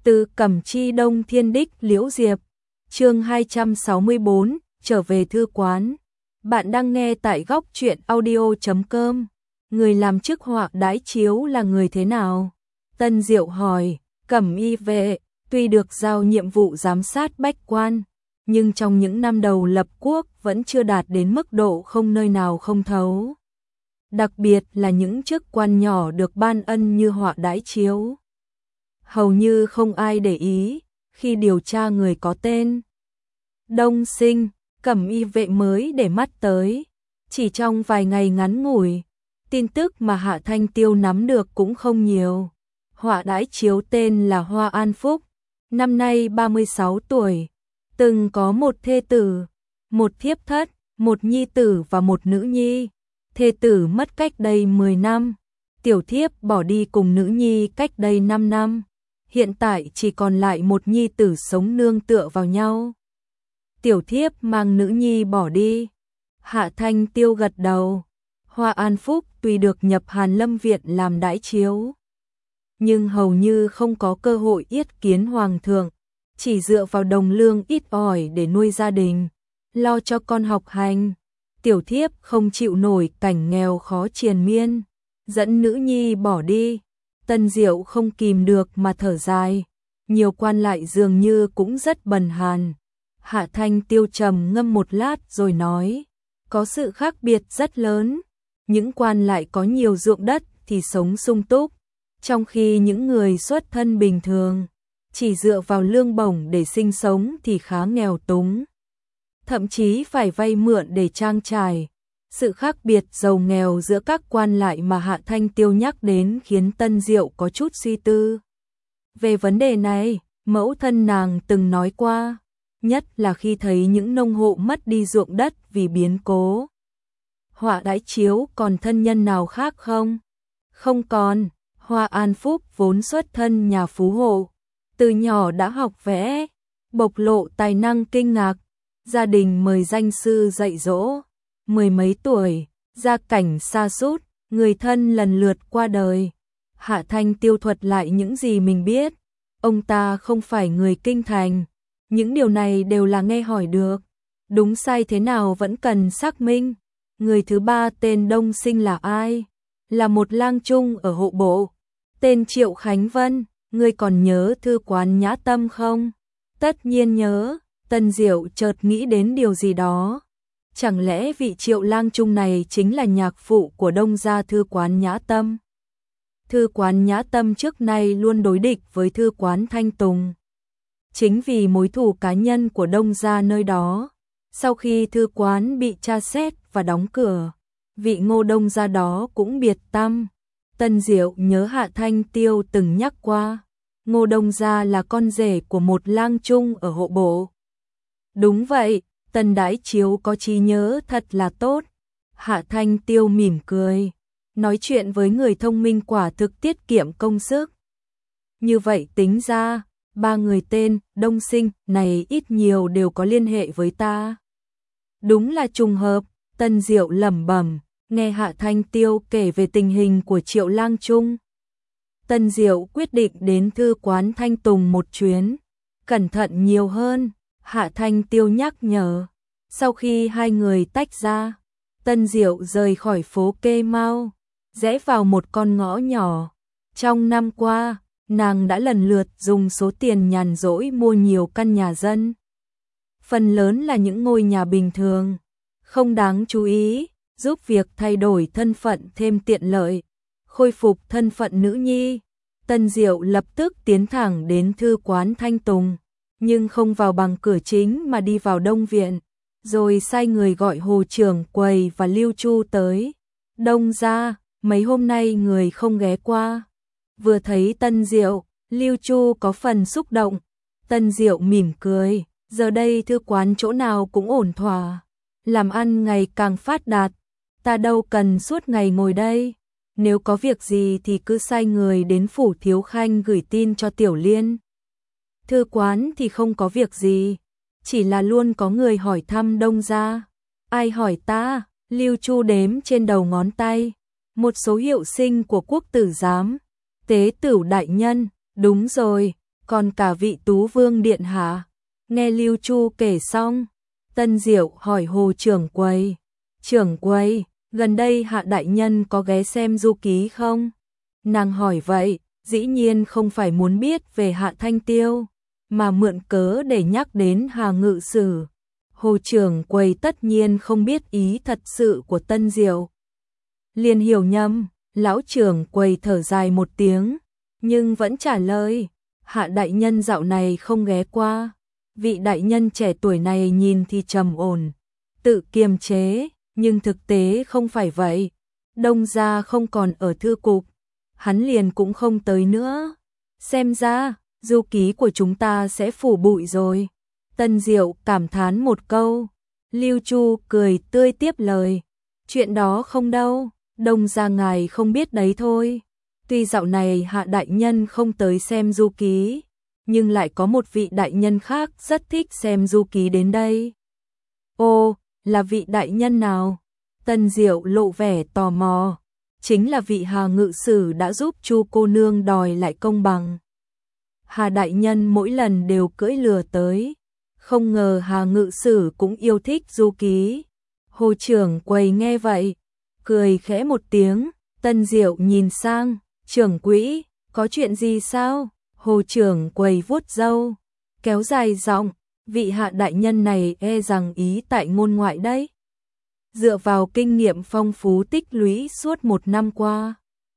Từ Cẩm Chi Đông Thiên Đích Liễu Diệp, chương 264, trở về thư quán. Bạn đang nghe tại góc truyện audio.com. Người làm chức họa đãi chiếu là người thế nào? Tân Diệu hỏi. Cẩm y vệ, tuy được giao nhiệm vụ giám sát bách quan, nhưng trong những năm đầu lập quốc vẫn chưa đạt đến mức độ không nơi nào không thấu. Đặc biệt là những chức quan nhỏ được ban ân như họa đãi chiếu. Hầu như không ai để ý khi điều tra người có tên Đông Sinh. Cẩm y vệ mới để mắt tới. Chỉ trong vài ngày ngắn ngủi, tin tức mà Hạ Thanh Tiêu nắm được cũng không nhiều. Họa đãi chiếu tên là Hoa An Phúc, năm nay 36 tuổi, từng có một thê tử, một thiếp thất, một nhi tử và một nữ nhi. Thê tử mất cách đây 10 năm, tiểu thiếp bỏ đi cùng nữ nhi cách đây 5 năm. Hiện tại chỉ còn lại một nhi tử sống nương tựa vào nhau. Tiểu thiếp mang nữ nhi bỏ đi. Hạ Thanh Tiêu gật đầu. Hoa An Phúc tuy được nhập Hàn Lâm Viện làm đãi chiếu, nhưng hầu như không có cơ hội yết kiến hoàng thượng, chỉ dựa vào đồng lương ít ỏi để nuôi gia đình, lo cho con học hành. Tiểu thiếp không chịu nổi cảnh nghèo khó triền miên, dẫn nữ nhi bỏ đi. Tân Diệu không kìm được mà thở dài. Nhiều quan lại dường như cũng rất bần hàn. Hạ Thanh Tiêu trầm ngâm một lát rồi nói, có sự khác biệt rất lớn. Những quan lại có nhiều ruộng đất thì sống sung túc, trong khi những người xuất thân bình thường chỉ dựa vào lương bổng để sinh sống thì khá nghèo túng, thậm chí phải vay mượn để trang trải. Sự khác biệt giàu nghèo giữa các quan lại mà Hạ Thanh Tiêu nhắc đến khiến Tân Diệu có chút suy tư. Về vấn đề này, mẫu thân nàng từng nói qua, nhất là khi thấy những nông hộ mất đi ruộng đất vì biến cố. Họa đãi chiếu còn thân nhân nào khác không? Không còn. Hoa An Phúc vốn xuất thân nhà phú hộ, từ nhỏ đã học vẽ, bộc lộ tài năng kinh ngạc. Gia đình mời danh sư dạy dỗ. 10 mấy tuổi, gia cảnh sa sút, người thân lần lượt qua đời. Hạ Thanh Tiêu thuật lại những gì mình biết. Ông ta không phải người kinh thành, những điều này đều là nghe hỏi được. Đúng sai thế nào vẫn cần xác minh. Người thứ ba tên Đông Sinh là ai? Là một lang trung ở hộ bộ, tên Triệu Khánh Vân. Ngươi còn nhớ thư quán Nhã Tâm không? Tất nhiên nhớ. Tân Diệu chợt nghĩ đến điều gì đó. Chẳng lẽ vị Triệu lang trung này chính là nhạc phụ của Đông gia thư quán Nhã Tâm? Thư quán Nhã Tâm trước nay luôn đối địch với thư quán Thanh Tùng, chính vì mối thù cá nhân của Đông gia nơi đó. Sau khi thư quán bị tra xét và đóng cửa, vị Ngô Đông gia đó cũng biệt tăm. Tân Diệu nhớ Hạ Thanh Tiêu từng nhắc qua, Ngô Đông gia là con rể của một lang trung ở hộ bộ. Đúng vậy. Tân đãi chiếu có trí nhớ thật là tốt. Hạ Thanh Tiêu mỉm cười. Nói chuyện với người thông minh quả thực tiết kiệm công sức. Như vậy tính ra, ba người tên Đông Sinh này ít nhiều đều có liên hệ với ta. Đúng là trùng hợp. Tân Diệu lẩm bẩm, nghe Hạ Thanh Tiêu kể về tình hình của Triệu lang trung. Tân Diệu quyết định đến thư quán Thanh Tùng một chuyến, cẩn thận nhiều hơn. Hạ Thanh Tiêu nhắc nhở. Sau khi hai người tách ra, Tân Diệu rời khỏi phố Kê Mau, rẽ vào một con ngõ nhỏ. Trong năm qua, nàng đã lần lượt dùng số tiền nhàn rỗi mua nhiều căn nhà dân. Phần lớn là những ngôi nhà bình thường, không đáng chú ý, giúp việc thay đổi thân phận thêm tiện lợi, khôi phục thân phận nữ nhi. Tân Diệu lập tức tiến thẳng đến thư quán Thanh Tùng, nhưng không vào bằng cửa chính mà đi vào Đông Viện, rồi sai người gọi Hồ trưởng quầy và Lưu Chu tới. Đông gia, mấy hôm nay người không ghé qua. Vừa thấy Tân Diệu, Lưu Chu có phần xúc động. Tân Diệu mỉm cười, giờ đây thư quán chỗ nào cũng ổn thỏa, làm ăn ngày càng phát đạt, ta đâu cần suốt ngày ngồi đây. Nếu có việc gì thì cứ sai người đến phủ Thiếu Khanh gửi tin cho Tiểu Liên. Thư quán thì không có việc gì, chỉ là luôn có người hỏi thăm Đông gia. Ai hỏi ta? Lưu Chu đếm trên đầu ngón tay. Một số hiệu sinh của quốc tử giám. Tế Tửu đại nhân, đúng rồi, còn cả vị Tú Vương điện hạ. Nghe Lưu Chu kể xong, Tân Diệu hỏi Hồ trưởng quầy. Trưởng quầy, gần đây Hạ đại nhân có ghé xem du ký không? Nàng hỏi vậy, dĩ nhiên không phải muốn biết về Hạ Thanh Tiêu, mà mượn cớ để nhắc đến Hà Ngự Sử. Hồ trưởng quầy tất nhiên không biết ý thật sự của Tân Diệu. Liền hiểu nhầm, lão trưởng quầy thở dài một tiếng, nhưng vẫn trả lời, Hạ đại nhân dạo này không ghé qua. Vị đại nhân trẻ tuổi này nhìn thì trầm ổn, tự kiềm chế, nhưng thực tế không phải vậy. Đông gia không còn ở thư cục, hắn liền cũng không tới nữa. Xem ra, du ký của chúng ta sẽ phủ bụi rồi. Tân Diệu cảm thán một câu. Lưu Chu cười tươi tiếp lời. Chuyện đó không đâu, Đông gia ngài không biết đấy thôi. Tuy dạo này Hạ đại nhân không tới xem du ký, nhưng lại có một vị đại nhân khác rất thích xem du ký đến đây. Ô, là vị đại nhân nào? Tân Diệu lộ vẻ tò mò. Chính là vị Hà Ngự Sử đã giúp Chu cô nương đòi lại công bằng. Hà đại nhân mỗi lần đều cưỡi lừa tới, không ngờ Hà Ngự Sử cũng yêu thích du ký. Hồ trưởng quầy nghe vậy, cười khẽ một tiếng. Tân Diệu nhìn sang, trưởng quỹ, có chuyện gì sao? Hồ trưởng quầy vuốt râu, kéo dài giọng, vị Hạ đại nhân này e rằng ý tại ngôn ngoại đấy. Dựa vào kinh nghiệm phong phú tích lũy suốt 1 năm qua,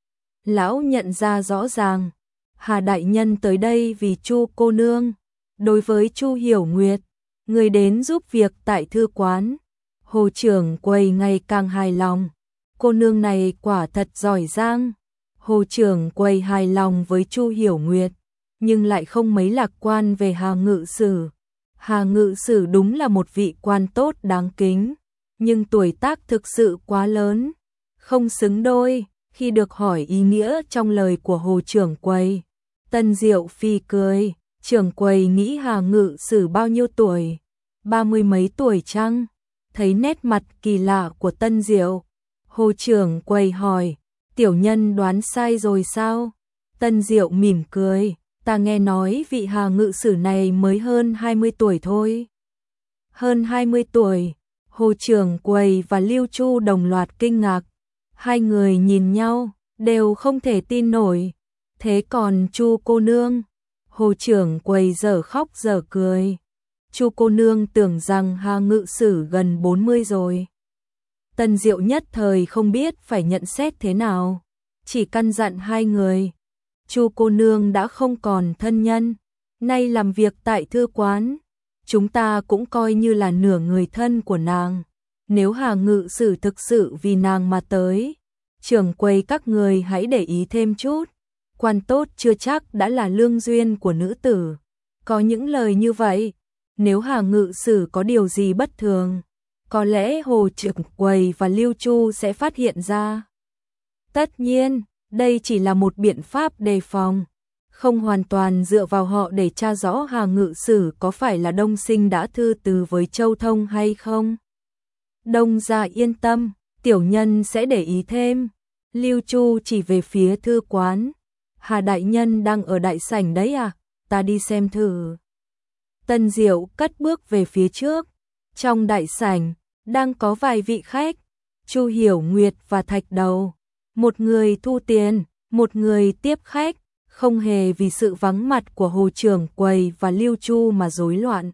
lão nhận ra rõ ràng, Hà đại nhân tới đây vì Chu cô nương. Đối với Chu Hiểu Nguyệt, người đến giúp việc tại thư quán, Hồ trưởng quầy ngày càng hài lòng. Cô nương này quả thật giỏi giang. Hồ trưởng quầy hài lòng với Chu Hiểu Nguyệt, nhưng lại không mấy lạc quan về Hà Ngự Sử. Hà Ngự Sử đúng là một vị quan tốt đáng kính, nhưng tuổi tác thực sự quá lớn, không xứng đôi. Khi được hỏi ý nghĩa trong lời của Hồ trưởng quầy, Tân Diệu phì cười. Trưởng quầy nghĩ Hà Ngự Sử bao nhiêu tuổi? 30 mấy tuổi chăng? Thấy nét mặt kỳ lạ của Tân Diệu, Hồ trưởng quầy hỏi, tiểu nhân đoán sai rồi sao? Tân Diệu mỉm cười, ta nghe nói vị Hà Ngự Sử này mới hơn 20 tuổi thôi. Hơn 20 tuổi, Hồ trưởng quầy và Lưu Chu đồng loạt kinh ngạc. Hai người nhìn nhau, đều không thể tin nổi. Thế còn Chu cô nương? Hồ trưởng quầy dở khóc dở cười. Chu cô nương tưởng rằng Hà Ngự Sử gần 40 rồi. Tân Diệu nhất thời không biết phải nhận xét thế nào, chỉ căn dặn hai người. Chu cô nương đã không còn thân nhân, nay làm việc tại thư quán, chúng ta cũng coi như là nửa người thân của nàng. Nếu Hà Ngự Sử thực sự vì nàng mà tới, trưởng quầy các người hãy để ý thêm chút. Quan tốt chưa chắc đã là lương duyên của nữ tử. Có những lời như vậy, nếu Hà Ngự Sử có điều gì bất thường, có lẽ Hồ trưởng quầy và Lưu Chu sẽ phát hiện ra. Tất nhiên, đây chỉ là một biện pháp đề phòng, không hoàn toàn dựa vào họ để tra rõ Hà Ngự Sử có phải là Đông Sinh đã thư từ với Châu Thông hay không. Đông gia yên tâm, tiểu nhân sẽ để ý thêm. Lưu Chu chỉ về phía thư quán. Hà đại nhân đang ở đại sảnh đấy à? Ta đi xem thử. Tân Diệu cất bước về phía trước. Trong đại sảnh, đang có vài vị khách. Chu Hiểu Nguyệt và Thạch Đầu. Một người thu tiền, một người tiếp khách. Không hề vì sự vắng mặt của Hồ trưởng quầy và Lưu Chu mà rối loạn.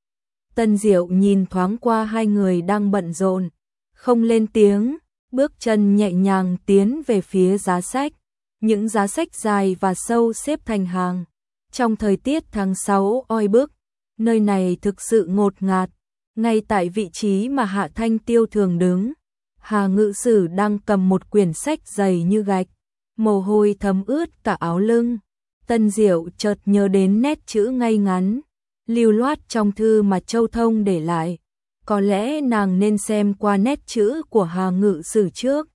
Tân Diệu nhìn thoáng qua hai người đang bận rộn, không lên tiếng, bước chân nhẹ nhàng tiến về phía giá sách. Những giá sách dài và sâu xếp thành hàng. Trong thời tiết tháng 6 oi bức, nơi này thực sự ngột ngạt. Ngay tại vị trí mà Hạ Thanh Tiêu thường đứng, Hà Ngự Sử đang cầm một quyển sách dày như gạch, mồ hôi thấm ướt cả áo lưng. Tân Diệu chợt nhớ đến nét chữ ngay ngắn, lưu loát trong thư mà Châu Thông để lại. Có lẽ nàng nên xem qua nét chữ của Hà Ngự Sử trước.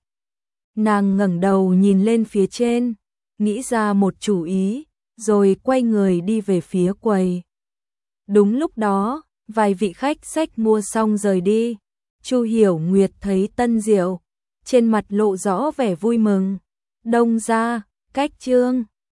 Nàng ngẩng đầu nhìn lên phía trên, nghĩ ra một chủ ý, rồi quay người đi về phía quầy. Đúng lúc đó, vài vị khách xách mua xong rời đi. Chu Hiểu Nguyệt thấy Tân Diệu, trên mặt lộ rõ vẻ vui mừng. Đông gia, cách trương.